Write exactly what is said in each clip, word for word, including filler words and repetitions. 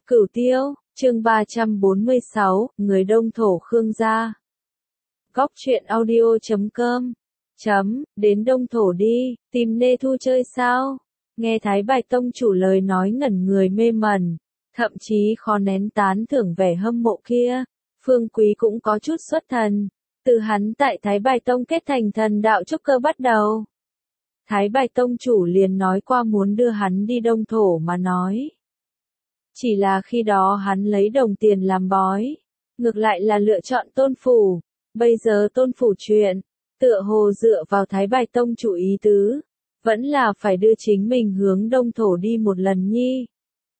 Cửu Tiêu, chương ba trăm bốn mươi sáu, người Đông Thổ Khương gia. Góc truyện audio chấm com. Chấm, đến Đông Thổ đi, tìm Nê Thu chơi sao? Nghe Thái Bạch Tông chủ lời nói ngẩn người mê mẩn, thậm chí khó nén tán thưởng vẻ hâm mộ kia. Phương Quý cũng có chút xuất thần, từ hắn tại Thái Bạch Tông kết thành thần đạo trúc cơ bắt đầu. Thái Bạch Tông chủ liền nói qua muốn đưa hắn đi Đông Thổ mà nói. Chỉ là khi đó hắn lấy đồng tiền làm bói, ngược lại là lựa chọn Tôn Phủ. Bây giờ Tôn Phủ chuyện, tựa hồ dựa vào Thái Bạch Tông chủ ý tứ, vẫn là phải đưa chính mình hướng Đông Thổ đi một lần nhi.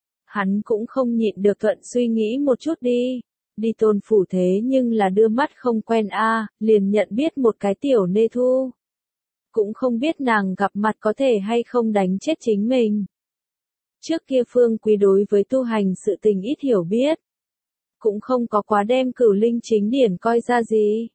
Hắn cũng không nhịn được thuận suy nghĩ một chút đi, đi Tôn Phủ thế nhưng là đưa mắt không quen a, liền nhận biết một cái tiểu Nê Thu. Cũng không biết nàng gặp mặt có thể hay không đánh chết chính mình. Trước kia Phương Quý đối với tu hành sự tình ít hiểu biết, cũng không có quá đem Cửu Linh Chính Điển coi ra gì.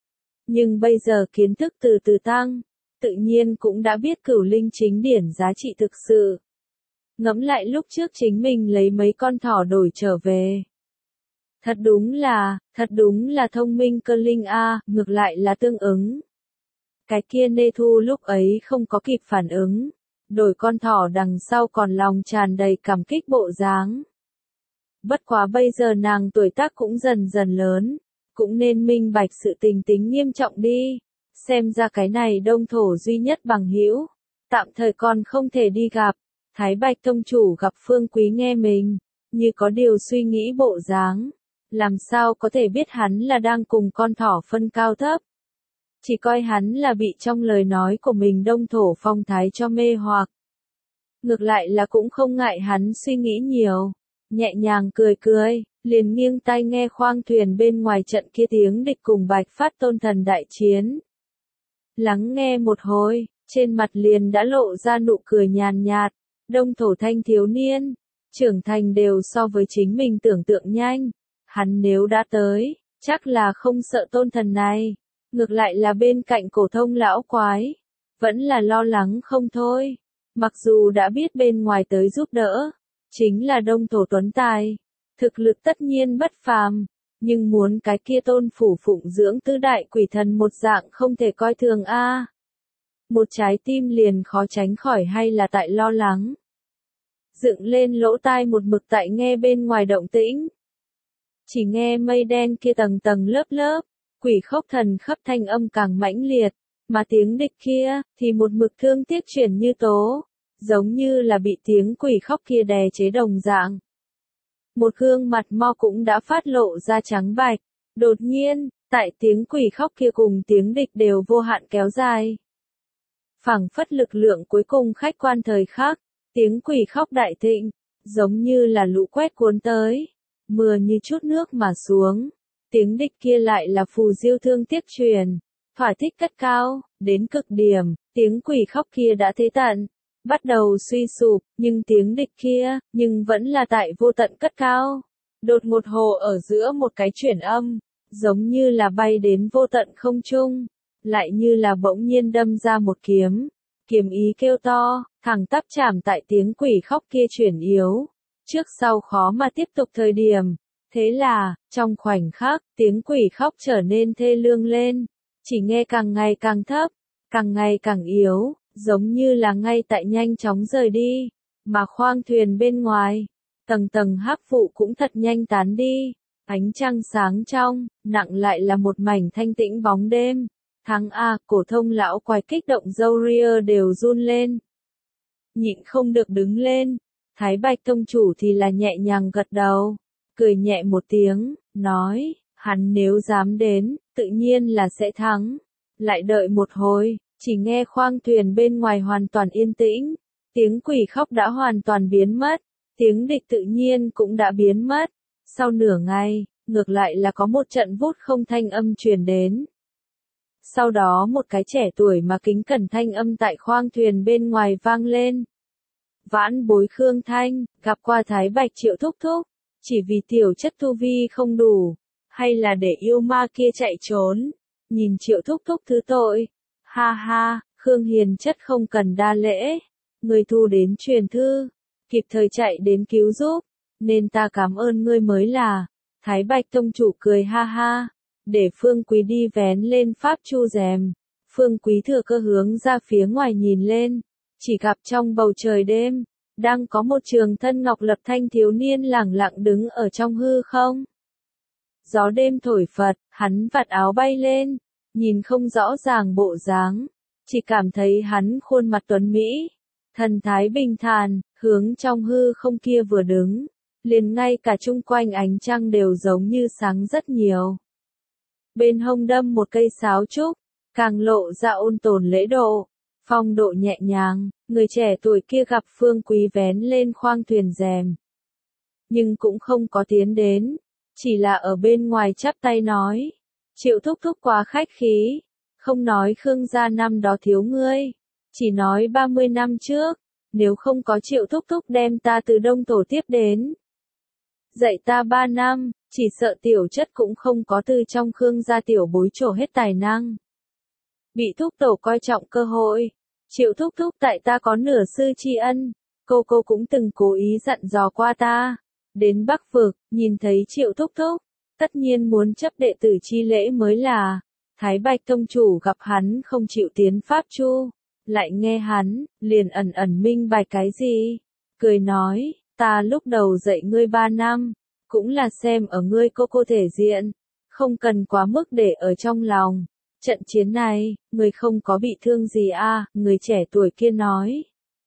Nhưng bây giờ kiến thức từ từ tăng, tự nhiên cũng đã biết Cửu Linh Chính Điển giá trị thực sự. Ngẫm lại lúc trước chính mình lấy mấy con thỏ đổi trở về. Thật đúng là, thật đúng là thông minh cơ linh a, ngược lại là tương ứng. Cái kia Nê Thu lúc ấy không có kịp phản ứng. Đổi con thỏ đằng sau còn lòng tràn đầy cảm kích bộ dáng. Bất quá bây giờ nàng tuổi tác cũng dần dần lớn, cũng nên minh bạch sự tình tính nghiêm trọng đi. Xem ra cái này Đông Thổ duy nhất bằng hữu, tạm thời còn không thể đi gặp. Thái Bạch Tông chủ gặp Phương Quý nghe mình, như có điều suy nghĩ bộ dáng. Làm sao có thể biết hắn là đang cùng con thỏ phân cao thấp. Chỉ coi hắn là bị trong lời nói của mình Đông Thổ phong thái cho mê hoặc. Ngược lại là cũng không ngại hắn suy nghĩ nhiều, nhẹ nhàng cười cười, liền nghiêng tai nghe khoang thuyền bên ngoài trận kia tiếng địch cùng Bạch Phát Tôn Thần đại chiến. Lắng nghe một hồi, trên mặt liền đã lộ ra nụ cười nhàn nhạt, Đông Thổ thanh thiếu niên, trưởng thành đều so với chính mình tưởng tượng nhanh, hắn nếu đã tới, chắc là không sợ Tôn Thần này. Ngược lại là bên cạnh Cổ Thông lão quái, vẫn là lo lắng không thôi. Mặc dù đã biết bên ngoài tới giúp đỡ, chính là Đông Thổ tuấn tài, thực lực tất nhiên bất phàm, nhưng muốn cái kia Tôn Phủ phụng dưỡng tứ đại quỷ thần một dạng không thể coi thường a. Một trái tim liền khó tránh khỏi hay là tại lo lắng. Dựng lên lỗ tai một mực tại nghe bên ngoài động tĩnh. Chỉ nghe mây đen kia tầng tầng lớp lớp. Quỷ khóc thần khắp thanh âm càng mãnh liệt, mà tiếng địch kia, thì một mực thương tiếc chuyển như tố, giống như là bị tiếng quỷ khóc kia đè chế đồng dạng. Một gương mặt mo cũng đã phát lộ ra trắng bạch, đột nhiên, tại tiếng quỷ khóc kia cùng tiếng địch đều vô hạn kéo dài. Phảng phất lực lượng cuối cùng khách quan thời khắc, tiếng quỷ khóc đại thịnh, giống như là lũ quét cuốn tới, mưa như chút nước mà xuống. Tiếng địch kia lại là phù diêu thương tiếc truyền, thỏa thích cất cao, đến cực điểm, tiếng quỷ khóc kia đã thế tận, bắt đầu suy sụp, nhưng tiếng địch kia, nhưng vẫn là tại vô tận cất cao. Đột ngột hồ ở giữa một cái chuyển âm, giống như là bay đến vô tận không trung, lại như là bỗng nhiên đâm ra một kiếm, kiếm ý kêu to, thẳng tắp chạm tại tiếng quỷ khóc kia chuyển yếu, trước sau khó mà tiếp tục thời điểm. Thế là, trong khoảnh khắc, tiếng quỷ khóc trở nên thê lương lên, chỉ nghe càng ngày càng thấp, càng ngày càng yếu, giống như là ngay tại nhanh chóng rời đi, mà khoang thuyền bên ngoài, tầng tầng hắc vụ cũng thật nhanh tán đi, ánh trăng sáng trong, nặng lại là một mảnh thanh tĩnh bóng đêm. Thắng A, Cổ Thông lão quái kích động râu ria đều run lên. Nhịn không được đứng lên, Thái Bạch Tông chủ thì là nhẹ nhàng gật đầu. Cười nhẹ một tiếng, nói, hắn nếu dám đến, tự nhiên là sẽ thắng. Lại đợi một hồi, chỉ nghe khoang thuyền bên ngoài hoàn toàn yên tĩnh, tiếng quỷ khóc đã hoàn toàn biến mất, tiếng địch tự nhiên cũng đã biến mất. Sau nửa ngày, ngược lại là có một trận vút không thanh âm truyền đến. Sau đó một cái trẻ tuổi mà kính cẩn thanh âm tại khoang thuyền bên ngoài vang lên. Vãn bối Khương Thanh, gặp qua Thái Bạch Triệu thúc thúc. Chỉ vì tiểu chất tu vi không đủ, hay là để yêu ma kia chạy trốn, nhìn Triệu thúc thúc thứ tội. Ha ha, Khương hiền chất không cần đa lễ, người thu đến truyền thư, kịp thời chạy đến cứu giúp, nên ta cảm ơn ngươi mới là. Thái Bạch Tông chủ cười ha ha, để Phương Quý đi vén lên pháp chu rèm. Phương Quý thừa cơ hướng ra phía ngoài nhìn lên, chỉ gặp trong bầu trời đêm, đang có một trường thân ngọc lập thanh thiếu niên lẳng lặng đứng ở trong hư không. Gió đêm thổi phật, hắn vạt áo bay lên, nhìn không rõ ràng bộ dáng, chỉ cảm thấy hắn khuôn mặt tuấn mỹ, thần thái bình thản, hướng trong hư không kia vừa đứng, liền ngay cả chung quanh ánh trăng đều giống như sáng rất nhiều. Bên hông đâm một cây sáo trúc, càng lộ ra ôn tồn lễ độ, phong độ nhẹ nhàng, người trẻ tuổi kia gặp Phương Quý vén lên khoang thuyền rèm. Nhưng cũng không có tiến đến, chỉ là ở bên ngoài chắp tay nói, Triệu thúc thúc quá khách khí, không nói Khương gia năm đó thiếu ngươi, chỉ nói ba mươi năm trước, nếu không có Triệu thúc thúc đem ta từ Đông Thổ tiếp đến. Dạy ta ba năm, chỉ sợ tiểu chất cũng không có từ trong Khương gia tiểu bối trổ hết tài năng. Bị thúc tổ coi trọng cơ hội, Triệu thúc thúc tại ta có nửa sư tri ân, cô cô cũng từng cố ý dặn dò qua ta. Đến Bắc Vực, nhìn thấy Triệu thúc thúc, tất nhiên muốn chấp đệ tử chi lễ mới là. Thái Bạch Tông chủ gặp hắn không chịu tiến pháp chu, lại nghe hắn, liền ẩn ẩn minh bạch cái gì. Cười nói, ta lúc đầu dạy ngươi ba năm, cũng là xem ở ngươi cô cô thể diện, không cần quá mức để ở trong lòng. Trận chiến này, ngươi không có bị thương gì à, người trẻ tuổi kia nói.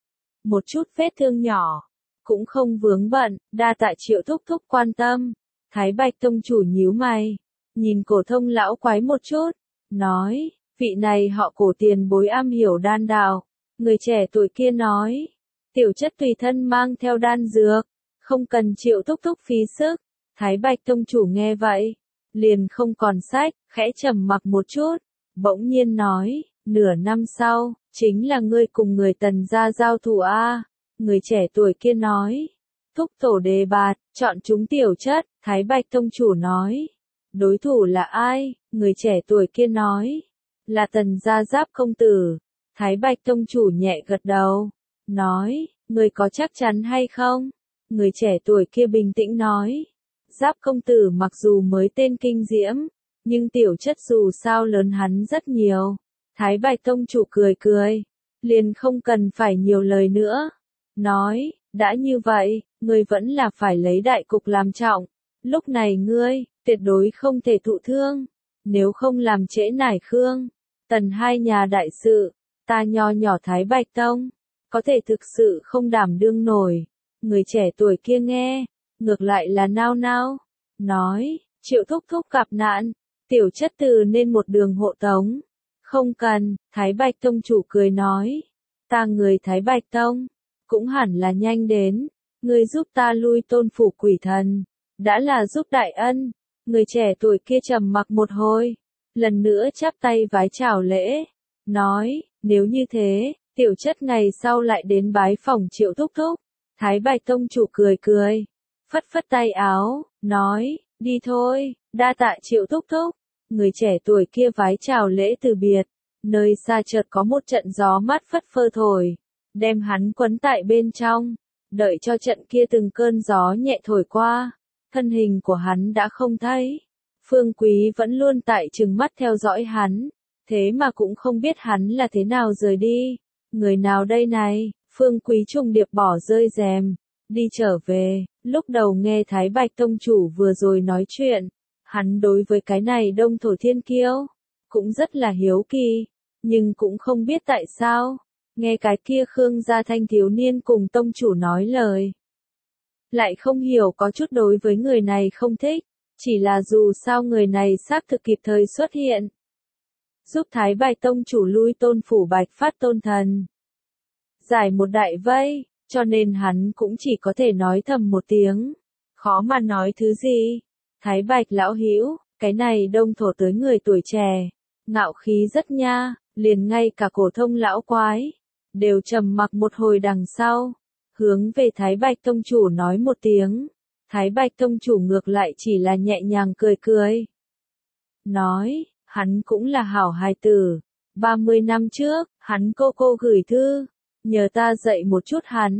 Một chút vết thương nhỏ, cũng không vướng bận, đa tạ Triệu thúc thúc quan tâm. Thái Bạch Tông chủ nhíu mày, nhìn Cổ Thông lão quái một chút, nói, vị này họ Cổ tiền bối am hiểu đan đạo. Người trẻ tuổi kia nói, tiểu chất tùy thân mang theo đan dược, không cần Triệu thúc thúc phí sức. Thái Bạch Tông chủ nghe vậy, liền không còn sách, khẽ trầm mặc một chút, bỗng nhiên nói, nửa năm sau, chính là ngươi cùng người Tần gia giao thủ a. Người trẻ tuổi kia nói, thúc tổ đề bạt, chọn chúng tiểu chất. Thái Bạch Tông chủ nói, đối thủ là ai? Người trẻ tuổi kia nói, là Tần gia Giáp công tử. Thái Bạch Tông chủ nhẹ gật đầu, nói, người có chắc chắn hay không? Người trẻ tuổi kia bình tĩnh nói, Giáp công tử mặc dù mới tên kinh diễm, nhưng tiểu chất dù sao lớn hắn rất nhiều. Thái Bạch Tông chủ cười cười, liền không cần phải nhiều lời nữa. Nói, đã như vậy, ngươi vẫn là phải lấy đại cục làm trọng. Lúc này ngươi, tuyệt đối không thể thụ thương. Nếu không làm trễ nải Khương, Tần hai nhà đại sự, ta nho nhỏ Thái Bạch Tông, có thể thực sự không đảm đương nổi. Người trẻ tuổi kia nghe, ngược lại là nao nao, nói, Triệu thúc thúc gặp nạn, tiểu chất từ nên một đường hộ tống. Không cần, Thái Bạch Tông chủ cười nói, ta người Thái Bạch Tông, cũng hẳn là nhanh đến, ngươi giúp ta lui Tôn phủ quỷ thần, đã là giúp đại ân. Người trẻ tuổi kia trầm mặc một hồi, lần nữa chắp tay vái chào lễ, nói, nếu như thế, tiểu chất ngày sau lại đến bái phỏng Triệu thúc thúc. Thái Bạch Tông chủ cười cười, phất phất tay áo, nói, đi thôi, đa tạ Triệu thúc thúc. Người trẻ tuổi kia vái chào lễ từ biệt, nơi xa chợt có một trận gió mát phất phơ thổi, đem hắn quấn tại bên trong. Đợi cho trận kia từng cơn gió nhẹ thổi qua, thân hình của hắn đã không thấy. Phương Quý vẫn luôn tại trừng mắt theo dõi hắn, thế mà cũng không biết hắn là thế nào rời đi. Người nào đây này? Phương Quý trùng điệp bỏ rơi rèm, đi trở về. Lúc đầu nghe Thái Bạch Tông chủ vừa rồi nói chuyện, hắn đối với cái này Đông Thổ Thiên Kiêu cũng rất là hiếu kỳ, nhưng cũng không biết tại sao, nghe cái kia Khương gia thanh thiếu niên cùng tông chủ nói lời, lại không hiểu có chút đối với người này không thích, chỉ là dù sao người này xác thực kịp thời xuất hiện, giúp Thái Bạch Tông chủ lui Tôn phủ Bạch Phát Tôn thần, giải một đại vây, cho nên hắn cũng chỉ có thể nói thầm một tiếng, khó mà nói thứ gì. Thái Bạch lão hữu, cái này Đông Thổ tới người tuổi trẻ, ngạo khí rất nha, liền ngay cả Cổ Thông lão quái đều trầm mặc một hồi đằng sau, hướng về Thái Bạch Tông chủ nói một tiếng. Thái Bạch Tông chủ ngược lại chỉ là nhẹ nhàng cười cười, nói, hắn cũng là hảo hài tử, ba mươi năm trước, hắn cô cô gửi thư, nhờ ta dạy một chút hắn,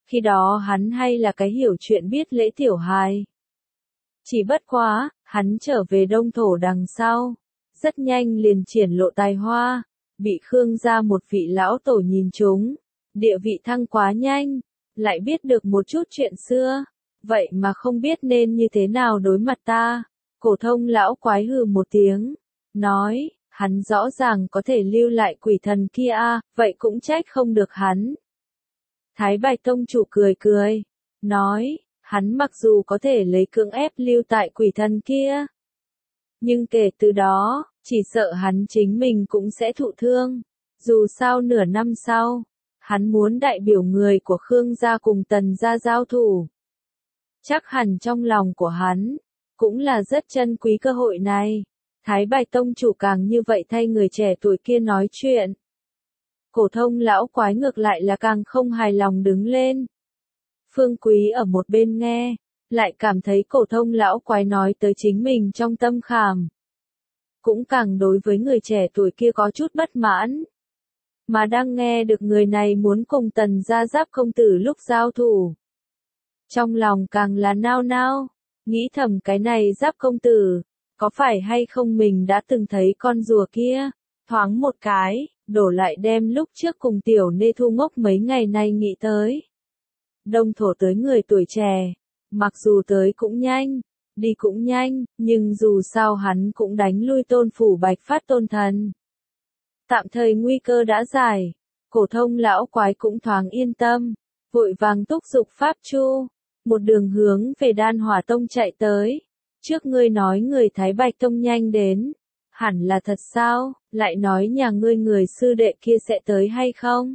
Khi đó hắn hay là cái hiểu chuyện biết lễ tiểu hài. Chỉ bất quá, hắn trở về Đông Thổ đằng sau, rất nhanh liền triển lộ tài hoa, bị Khương gia một vị lão tổ nhìn trúng, địa vị thăng quá nhanh, lại biết được một chút chuyện xưa, vậy mà không biết nên như thế nào đối mặt ta. Cổ thông lão quái hừ một tiếng, nói, hắn rõ ràng có thể lưu lại quỷ thần kia a, vậy cũng trách không được hắn. Thái Bạch tông chủ cười cười, nói, hắn mặc dù có thể lấy cưỡng ép lưu tại quỷ thần kia, nhưng kể từ đó, chỉ sợ hắn chính mình cũng sẽ thụ thương. Dù sao nửa năm sau, hắn muốn đại biểu người của Khương gia cùng Tần gia giao thủ. Chắc hẳn trong lòng của hắn, cũng là rất trân quý cơ hội này. Thái Bạch tông chủ càng như vậy thay người trẻ tuổi kia nói chuyện. Cổ thông lão quái ngược lại là càng không hài lòng đứng lên. Phương Quý ở một bên nghe, lại cảm thấy cổ thông lão quái nói tới chính mình trong tâm khảm. Cũng càng đối với người trẻ tuổi kia có chút bất mãn. Mà đang nghe được người này muốn cùng Tần gia Giáp công tử lúc giao thủ. Trong lòng càng là nao nao, nghĩ thầm cái này Giáp công tử, có phải hay không mình đã từng thấy con rùa kia, thoáng một cái, đổ lại đem lúc trước cùng tiểu nê thu ngốc mấy ngày nay nghĩ tới. Đông Thổ tới người tuổi trẻ, mặc dù tới cũng nhanh, đi cũng nhanh, nhưng dù sao hắn cũng đánh lui Tôn phủ Bạch Phát tôn thần. Tạm thời nguy cơ đã giải, cổ thông lão quái cũng thoáng yên tâm, vội vàng thúc giục pháp chu, một đường hướng về Đan Hỏa Tông chạy tới. Trước ngươi nói người Thái Bạch Tông nhanh đến, hẳn là thật sao, lại nói nhà ngươi người sư đệ kia sẽ tới hay không?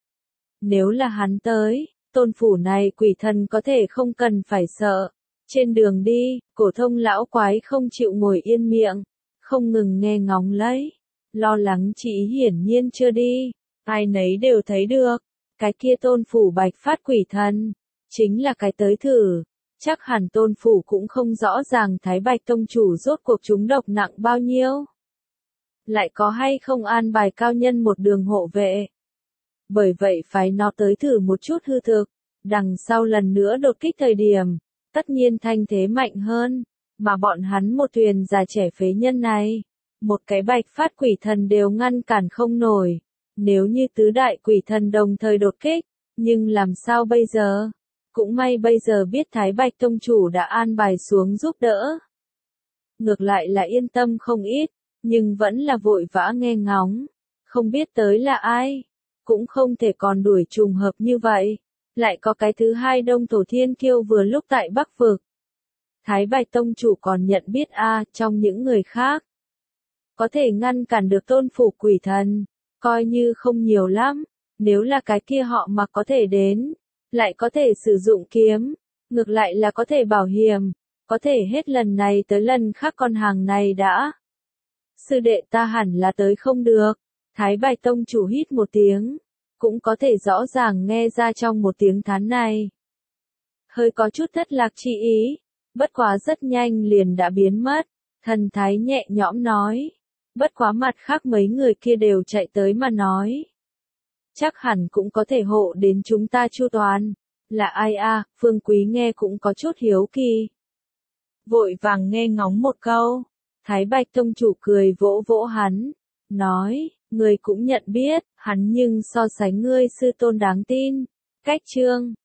Nếu là hắn tới, Tôn phủ này quỷ thần có thể không cần phải sợ. Trên đường đi, cổ thông lão quái không chịu ngồi yên miệng, không ngừng nghe ngóng lấy, lo lắng chỉ hiển nhiên chưa đi, ai nấy đều thấy được, cái kia Tôn phủ Bạch Phát quỷ thần, chính là cái tới thử, chắc hẳn Tôn phủ cũng không rõ ràng Thái Bạch tông chủ rốt cuộc chúng độc nặng bao nhiêu. Lại có hay không an bài cao nhân một đường hộ vệ. Bởi vậy phải nó tới thử một chút hư thực, đằng sau lần nữa đột kích thời điểm, tất nhiên thanh thế mạnh hơn, mà bọn hắn một thuyền già trẻ phế nhân này, một cái Bạch Phát quỷ thần đều ngăn cản không nổi, nếu như tứ đại quỷ thần đồng thời đột kích, nhưng làm sao bây giờ? Cũng may bây giờ biết Thái Bạch tông chủ đã an bài xuống giúp đỡ. Ngược lại là yên tâm không ít, nhưng vẫn là vội vã nghe ngóng, không biết tới là ai, cũng không thể còn đuổi trùng hợp như vậy. Lại có cái thứ hai Đông Thổ Thiên Kiêu vừa lúc tại Bắc Vực. Thái Bạch tông chủ còn nhận biết a trong những người khác. Có thể ngăn cản được Tôn phủ quỷ thần, coi như không nhiều lắm, nếu là cái kia họ mà có thể đến, lại có thể sử dụng kiếm, ngược lại là có thể bảo hiểm, có thể hết lần này tới lần khác con hàng này đã. Sư đệ ta hẳn là tới không được, Thái Bạch tông chủ hít một tiếng. Cũng có thể rõ ràng nghe ra trong một tiếng thán này. Hơi có chút thất lạc chi ý, bất quá rất nhanh liền đã biến mất, thần thái nhẹ nhõm nói. Bất quá mặt khác mấy người kia đều chạy tới mà nói. Chắc hẳn cũng có thể hộ đến chúng ta chu toàn. Là ai a? Phương Quý nghe cũng có chút hiếu kỳ. Vội vàng nghe ngóng một câu, Thái Bạch tông chủ cười vỗ vỗ hắn, nói. Ngươi cũng nhận biết, hắn nhưng so sánh ngươi sư tôn đáng tin. Cách chương